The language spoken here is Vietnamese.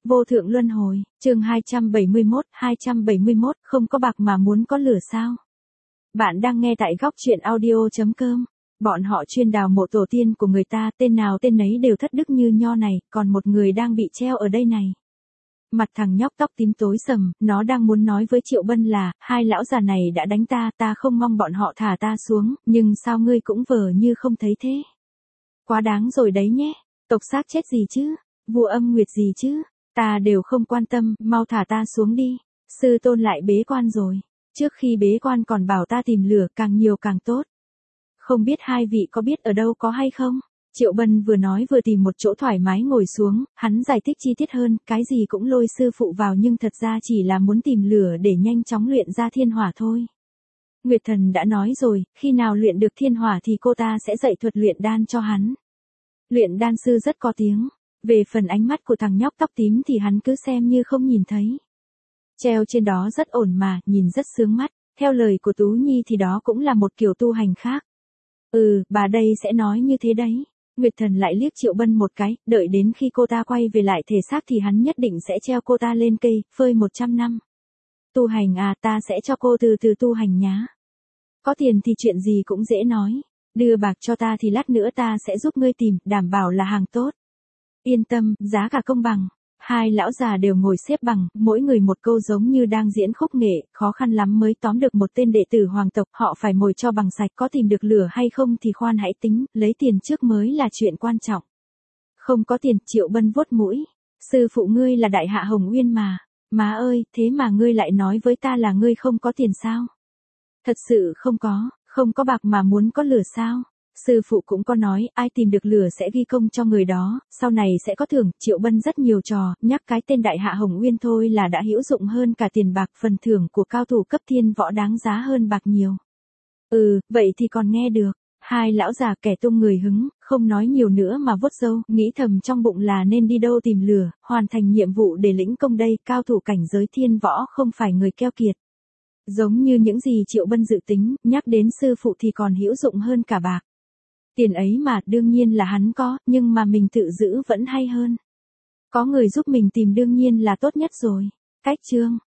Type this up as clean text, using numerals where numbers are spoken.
Vô thượng luân hồi, chương 271, không có bạc mà muốn có lửa sao? Bạn đang nghe tại góc truyện audio.com. Bọn họ chuyên đào mộ tổ tiên của người ta, tên nào tên nấy đều thất đức như nho này, còn một người đang bị treo ở đây này. Mặt thằng nhóc tóc tím tối sầm, nó đang muốn nói với Triệu Bân là, hai lão già này đã đánh ta, ta không mong bọn họ thả ta xuống, nhưng sao ngươi cũng vờ như không thấy thế. Quá đáng rồi đấy nhé, tộc xác chết gì chứ, vua âm nguyệt gì chứ, ta đều không quan tâm, mau thả ta xuống đi. Sư tôn lại bế quan rồi, trước khi bế quan còn bảo ta tìm lửa càng nhiều càng tốt. Không biết hai vị có biết ở đâu có hay không? Triệu Bân vừa nói vừa tìm một chỗ thoải mái ngồi xuống, hắn giải thích chi tiết hơn, cái gì cũng lôi sư phụ vào nhưng thật ra chỉ là muốn tìm lửa để nhanh chóng luyện ra thiên hỏa thôi. Nguyệt Thần đã nói rồi, khi nào luyện được thiên hỏa thì cô ta sẽ dạy thuật luyện đan cho hắn. Luyện đan sư rất có tiếng, về phần ánh mắt của thằng nhóc tóc tím thì hắn cứ xem như không nhìn thấy. Treo trên đó rất ổn mà, nhìn rất sướng mắt, theo lời của Tú Nhi thì đó cũng là một kiểu tu hành khác. Bà đây sẽ nói như thế đấy. Nguyệt Thần lại liếc Triệu Bân một cái, đợi đến khi cô ta quay về lại thể xác thì hắn nhất định sẽ treo cô ta lên cây, phơi 100 năm. Tu hành à, ta sẽ cho cô từ từ tu hành nhá. Có tiền thì chuyện gì cũng dễ nói. Đưa bạc cho ta thì lát nữa ta sẽ giúp ngươi tìm, đảm bảo là hàng tốt. Yên tâm, giá cả công bằng. Hai lão già đều ngồi xếp bằng, mỗi người một câu giống như đang diễn khúc nghệ, khó khăn lắm mới tóm được một tên đệ tử hoàng tộc, họ phải mồi cho bằng sạch, có tìm được lửa hay không thì khoan hãy tính, lấy tiền trước mới là chuyện quan trọng. Không có tiền, Triệu Bân vuốt mũi. Sư phụ ngươi là đại hạ Hồng Uyên mà. Má ơi, thế mà ngươi lại nói với ta là ngươi không có tiền sao? Thật sự không có bạc mà muốn có lửa sao? Sư phụ cũng có nói, ai tìm được lửa sẽ ghi công cho người đó, sau này sẽ có thưởng. Triệu Bân rất nhiều trò, nhắc cái tên đại hạ Hồng Uyên thôi là đã hữu dụng hơn cả tiền bạc, phần thưởng của cao thủ cấp thiên võ đáng giá hơn bạc nhiều. Vậy thì còn nghe được. Hai lão già kẻ tung người hứng, không nói nhiều nữa mà vuốt râu, nghĩ thầm trong bụng là nên đi đâu tìm lửa, hoàn thành nhiệm vụ để lĩnh công đây, cao thủ cảnh giới thiên võ không phải người keo kiệt. Giống như những gì Triệu Bân dự tính, nhắc đến sư phụ thì còn hữu dụng hơn cả bạc. Tiền ấy mà, đương nhiên là hắn có, nhưng mà mình tự giữ vẫn hay hơn. Có người giúp mình tìm đương nhiên là tốt nhất rồi. Cách chương